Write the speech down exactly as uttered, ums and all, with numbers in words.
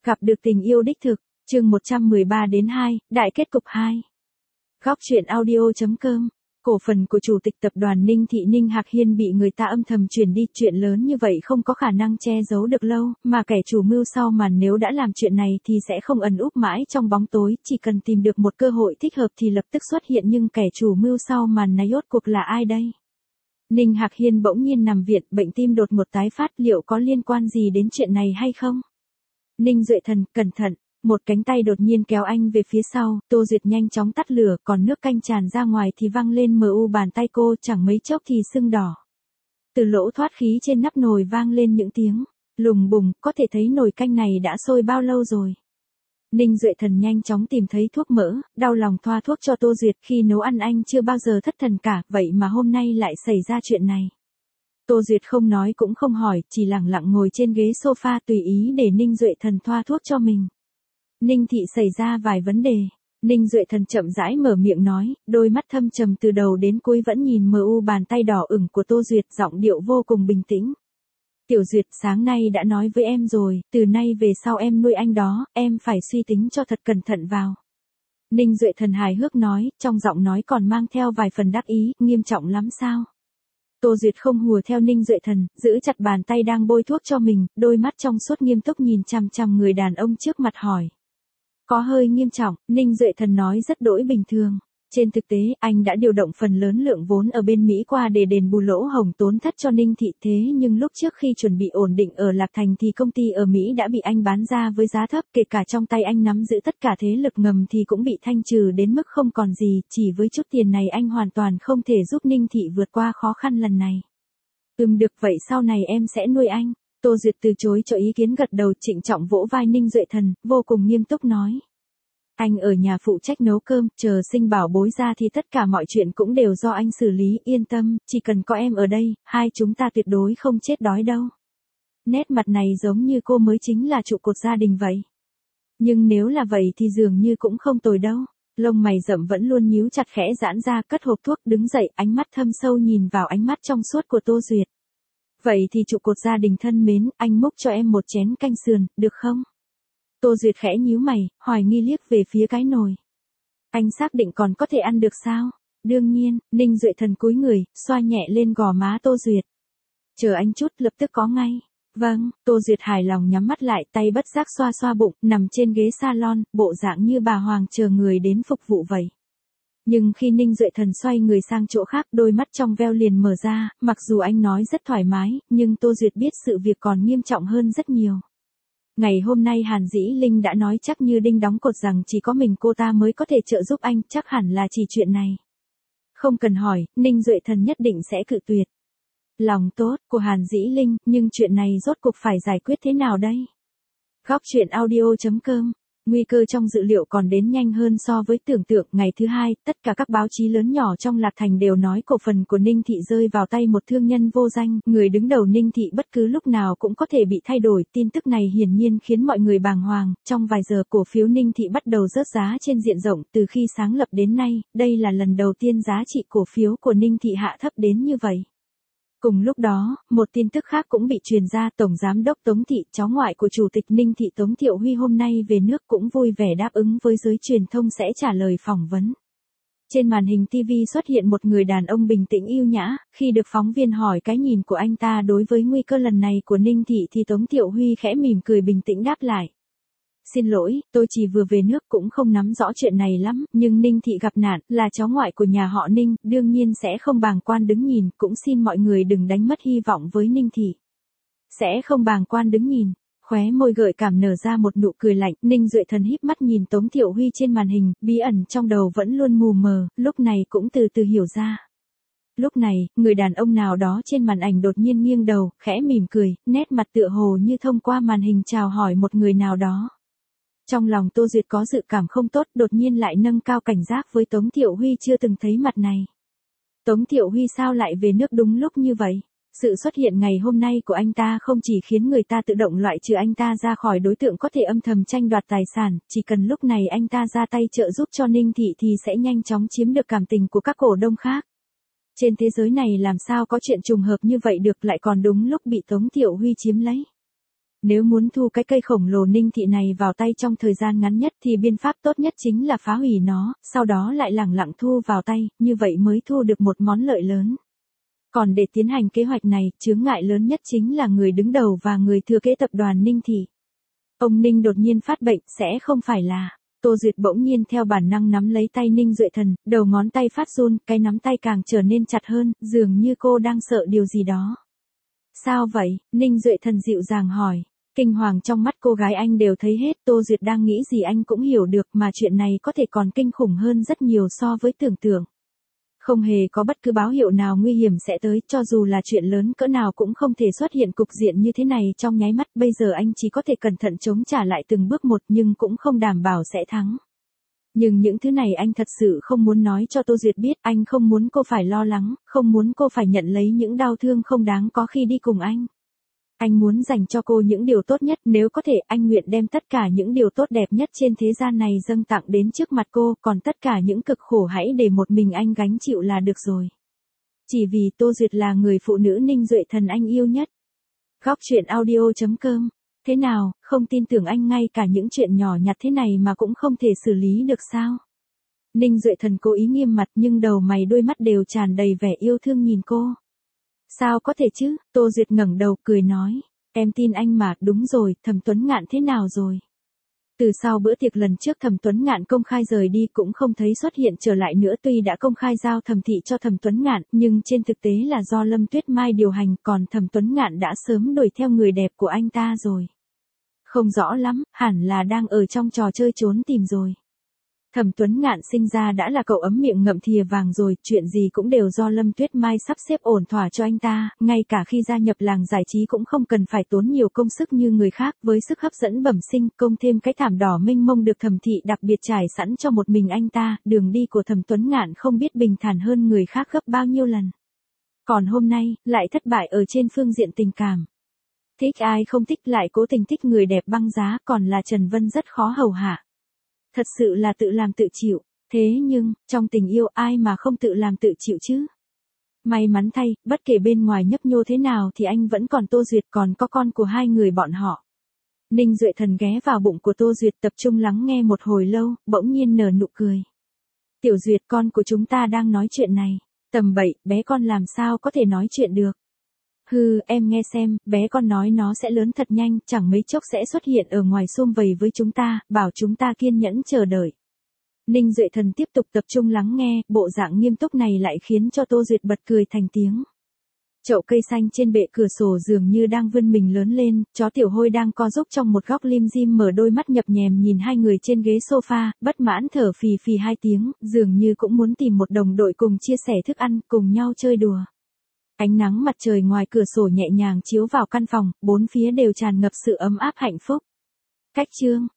Gặp được tình yêu đích thực, chương một trăm mười ba đến hai, đại kết cục hai. Góc truyện audio chấm com. Cổ phần của chủ tịch tập đoàn Ninh Thị Ninh Hạc Hiên bị người ta âm thầm truyền đi, chuyện lớn như vậy không có khả năng che giấu được lâu, mà kẻ chủ mưu sau màn nếu đã làm chuyện này thì sẽ không ẩn úp mãi trong bóng tối, chỉ cần tìm được một cơ hội thích hợp thì lập tức xuất hiện, nhưng kẻ chủ mưu sau màn này rốt cuộc là ai đây? Ninh Hạc Hiên bỗng nhiên nằm viện, bệnh tim đột ngột tái phát, liệu có liên quan gì đến chuyện này hay không? Ninh Duệ Thần, cẩn thận. Một cánh tay đột nhiên kéo anh về phía sau, Tô Duyệt nhanh chóng tắt lửa, còn nước canh tràn ra ngoài thì văng lên mờ u bàn tay cô, chẳng mấy chốc thì sưng đỏ. Từ lỗ thoát khí trên nắp nồi vang lên những tiếng lùng bùng, có thể thấy nồi canh này đã sôi bao lâu rồi. Ninh Duệ Thần nhanh chóng tìm thấy thuốc mỡ, đau lòng thoa thuốc cho Tô Duyệt, khi nấu ăn anh chưa bao giờ thất thần cả, vậy mà hôm nay lại xảy ra chuyện này. Tô Duyệt không nói cũng không hỏi, chỉ lặng lặng ngồi trên ghế sofa tùy ý để Ninh Duệ Thần thoa thuốc cho mình. Ninh Thị xảy ra vài vấn đề. Ninh Duệ Thần chậm rãi mở miệng nói, đôi mắt thâm trầm từ đầu đến cuối vẫn nhìn mờ u bàn tay đỏ ửng của Tô Duyệt, giọng điệu vô cùng bình tĩnh. Tiểu Duyệt, sáng nay đã nói với em rồi, từ nay về sau em nuôi anh đó, em phải suy tính cho thật cẩn thận vào. Ninh Duệ Thần hài hước nói, trong giọng nói còn mang theo vài phần đắc ý, nghiêm trọng lắm sao? Tô Duyệt không hùa theo Ninh Duệ Thần, giữ chặt bàn tay đang bôi thuốc cho mình, đôi mắt trong suốt nghiêm túc nhìn chằm chằm người đàn ông trước mặt hỏi. Có hơi nghiêm trọng, Ninh Duệ Thần nói rất đỗi bình thường. Trên thực tế, anh đã điều động phần lớn lượng vốn ở bên Mỹ qua để đền bù lỗ hổng tốn thất cho Ninh Thị, thế nhưng lúc trước khi chuẩn bị ổn định ở Lạc Thành thì công ty ở Mỹ đã bị anh bán ra với giá thấp, kể cả trong tay anh nắm giữ tất cả thế lực ngầm thì cũng bị thanh trừ đến mức không còn gì, chỉ với chút tiền này anh hoàn toàn không thể giúp Ninh Thị vượt qua khó khăn lần này. Ừm được, vậy sau này em sẽ nuôi anh. Tô Duyệt từ chối cho ý kiến, gật đầu, trịnh trọng vỗ vai Ninh Duệ Thần, vô cùng nghiêm túc nói. Anh ở nhà phụ trách nấu cơm, chờ sinh bảo bối ra thì tất cả mọi chuyện cũng đều do anh xử lý, yên tâm, chỉ cần có em ở đây, hai chúng ta tuyệt đối không chết đói đâu. Nét mặt này giống như cô mới chính là trụ cột gia đình vậy. Nhưng nếu là vậy thì dường như cũng không tồi đâu. Lông mày rậm vẫn luôn nhíu chặt khẽ giãn ra, cất hộp thuốc, đứng dậy, ánh mắt thâm sâu nhìn vào ánh mắt trong suốt của Tô Duyệt. Vậy thì trụ cột gia đình thân mến, anh múc cho em một chén canh sườn, được không? Tô Duyệt khẽ nhíu mày, hoài nghi liếc về phía cái nồi. Anh xác định còn có thể ăn được sao? Đương nhiên, Ninh Duệ Thần cúi người, xoa nhẹ lên gò má Tô Duyệt. Chờ anh chút, lập tức có ngay. Vâng, Tô Duyệt hài lòng nhắm mắt lại, tay bất giác xoa xoa bụng, nằm trên ghế salon, bộ dạng như bà hoàng chờ người đến phục vụ vậy. Nhưng khi Ninh Duệ Thần xoay người sang chỗ khác, đôi mắt trong veo liền mở ra, mặc dù anh nói rất thoải mái, nhưng Tô Duyệt biết sự việc còn nghiêm trọng hơn rất nhiều. Ngày hôm nay Hàn Dĩ Linh đã nói chắc như đinh đóng cột rằng chỉ có mình cô ta mới có thể trợ giúp anh, chắc hẳn là chỉ chuyện này. Không cần hỏi, Ninh Duệ Thần nhất định sẽ cự tuyệt. Lòng tốt của Hàn Dĩ Linh, nhưng chuyện này rốt cuộc phải giải quyết thế nào đây? Góc truyện audio chấm com. Nguy cơ trong dự liệu còn đến nhanh hơn so với tưởng tượng. Ngày thứ hai, tất cả các báo chí lớn nhỏ trong Lạc Thành đều nói cổ phần của Ninh Thị rơi vào tay một thương nhân vô danh. Người đứng đầu Ninh Thị bất cứ lúc nào cũng có thể bị thay đổi. Tin tức này hiển nhiên khiến mọi người bàng hoàng. Trong vài giờ, cổ phiếu Ninh Thị bắt đầu rớt giá trên diện rộng. Từ khi sáng lập đến nay, đây là lần đầu tiên giá trị cổ phiếu của Ninh Thị hạ thấp đến như vậy. Cùng lúc đó, một tin tức khác cũng bị truyền ra, Tổng Giám đốc Tống Thị, cháu ngoại của Chủ tịch Ninh Thị Tống Thiệu Huy hôm nay về nước cũng vui vẻ đáp ứng với giới truyền thông sẽ trả lời phỏng vấn. Trên màn hình ti vi xuất hiện một người đàn ông bình tĩnh yêu nhã, khi được phóng viên hỏi cái nhìn của anh ta đối với nguy cơ lần này của Ninh Thị thì Tống Thiệu Huy khẽ mỉm cười bình tĩnh đáp lại. Xin lỗi, tôi chỉ vừa về nước cũng không nắm rõ chuyện này lắm, nhưng Ninh Thị gặp nạn, là cháu ngoại của nhà họ Ninh, đương nhiên sẽ không bàng quan đứng nhìn, cũng xin mọi người đừng đánh mất hy vọng với Ninh Thị. Sẽ không bàng quan đứng nhìn, khóe môi gợi cảm nở ra một nụ cười lạnh, Ninh Duệ Thần híp mắt nhìn Tống Thiệu Huy trên màn hình, bí ẩn trong đầu vẫn luôn mù mờ, lúc này cũng từ từ hiểu ra. Lúc này, người đàn ông nào đó trên màn ảnh đột nhiên nghiêng đầu, khẽ mỉm cười, nét mặt tựa hồ như thông qua màn hình chào hỏi một người nào đó. Trong lòng Tô Duyệt có dự cảm không tốt, đột nhiên lại nâng cao cảnh giác với Tống Thiệu Huy chưa từng thấy mặt này. Tống Thiệu Huy sao lại về nước đúng lúc như vậy? Sự xuất hiện ngày hôm nay của anh ta không chỉ khiến người ta tự động loại trừ anh ta ra khỏi đối tượng có thể âm thầm tranh đoạt tài sản, chỉ cần lúc này anh ta ra tay trợ giúp cho Ninh Thị thì sẽ nhanh chóng chiếm được cảm tình của các cổ đông khác. Trên thế giới này làm sao có chuyện trùng hợp như vậy được, lại còn đúng lúc bị Tống Thiệu Huy chiếm lấy. Nếu muốn thu cái cây khổng lồ Ninh Thị này vào tay trong thời gian ngắn nhất thì biện pháp tốt nhất chính là phá hủy nó, sau đó lại lẳng lặng thu vào tay, như vậy mới thu được một món lợi lớn. Còn để tiến hành kế hoạch này, chướng ngại lớn nhất chính là người đứng đầu và người thừa kế tập đoàn Ninh Thị. Ông Ninh đột nhiên phát bệnh, sẽ không phải là... Tô Duyệt bỗng nhiên theo bản năng nắm lấy tay Ninh Duệ Thần, đầu ngón tay phát run, cái nắm tay càng trở nên chặt hơn, dường như cô đang sợ điều gì đó. Sao vậy? Ninh Duệ Thần dịu dàng hỏi. Kinh hoàng trong mắt cô gái anh đều thấy hết, Tô Duyệt đang nghĩ gì anh cũng hiểu được, mà chuyện này có thể còn kinh khủng hơn rất nhiều so với tưởng tượng. Không hề có bất cứ báo hiệu nào nguy hiểm sẽ tới, cho dù là chuyện lớn cỡ nào cũng không thể xuất hiện cục diện như thế này trong nháy mắt, bây giờ anh chỉ có thể cẩn thận chống trả lại từng bước một nhưng cũng không đảm bảo sẽ thắng. Nhưng những thứ này anh thật sự không muốn nói cho Tô Duyệt biết, anh không muốn cô phải lo lắng, không muốn cô phải nhận lấy những đau thương không đáng có khi đi cùng anh. Anh muốn dành cho cô những điều tốt nhất, nếu có thể anh nguyện đem tất cả những điều tốt đẹp nhất trên thế gian này dâng tặng đến trước mặt cô, còn tất cả những cực khổ hãy để một mình anh gánh chịu là được rồi. Chỉ vì Tô Duyệt là người phụ nữ Ninh Duệ Thần anh yêu nhất. Góc truyện audio chấm com. Thế nào, không tin tưởng anh ngay cả những chuyện nhỏ nhặt thế này mà cũng không thể xử lý được sao? Ninh Duệ Thần cố ý nghiêm mặt nhưng đầu mày đôi mắt đều tràn đầy vẻ yêu thương nhìn cô. Sao có thể chứ? Tô Duyệt ngẩng đầu cười nói. Em tin anh mà, đúng rồi, Thẩm Tuấn Ngạn thế nào rồi? Từ sau bữa tiệc lần trước Thẩm Tuấn Ngạn công khai rời đi cũng không thấy xuất hiện trở lại nữa, tuy đã công khai giao Thẩm Thị cho Thẩm Tuấn Ngạn, nhưng trên thực tế là do Lâm Tuyết Mai điều hành, còn Thẩm Tuấn Ngạn đã sớm đuổi theo người đẹp của anh ta rồi. Không rõ lắm, hẳn là đang ở trong trò chơi trốn tìm rồi. Thẩm Tuấn Ngạn sinh ra đã là cậu ấm miệng ngậm thìa vàng rồi, chuyện gì cũng đều do Lâm Tuyết Mai sắp xếp ổn thỏa cho anh ta, ngay cả khi gia nhập làng giải trí cũng không cần phải tốn nhiều công sức như người khác, với sức hấp dẫn bẩm sinh, công thêm cái thảm đỏ mênh mông được Thẩm Thị đặc biệt trải sẵn cho một mình anh ta, đường đi của Thẩm Tuấn Ngạn không biết bình thản hơn người khác gấp bao nhiêu lần. Còn hôm nay, lại thất bại ở trên phương diện tình cảm. Thích ai không thích, lại cố tình thích người đẹp băng giá, còn là Trần Vân rất khó hầu hạ. Thật sự là tự làm tự chịu, thế nhưng, trong tình yêu ai mà không tự làm tự chịu chứ? May mắn thay, bất kể bên ngoài nhấp nhô thế nào thì anh vẫn còn Tô Duyệt, còn có con của hai người bọn họ. Ninh Duệ Thần ghé vào bụng của Tô Duyệt tập trung lắng nghe một hồi lâu, bỗng nhiên nở nụ cười. Tiểu Duyệt, con của chúng ta đang nói chuyện này. Tầm bậy, bé con làm sao có thể nói chuyện được? Hừ, em nghe xem, bé con nói nó sẽ lớn thật nhanh, chẳng mấy chốc sẽ xuất hiện ở ngoài sum vầy với chúng ta, bảo chúng ta kiên nhẫn chờ đợi. Ninh Duệ Thần tiếp tục tập trung lắng nghe, bộ dạng nghiêm túc này lại khiến cho Tô Duyệt bật cười thành tiếng. Chậu cây xanh trên bệ cửa sổ dường như đang vươn mình lớn lên, chó Tiểu Hôi đang co rúc trong một góc lim dim mở đôi mắt nhập nhèm nhìn hai người trên ghế sofa, bất mãn thở phì phì hai tiếng, dường như cũng muốn tìm một đồng đội cùng chia sẻ thức ăn, cùng nhau chơi đùa. Ánh nắng mặt trời ngoài cửa sổ nhẹ nhàng chiếu vào căn phòng, bốn phía đều tràn ngập sự ấm áp hạnh phúc. Cách chương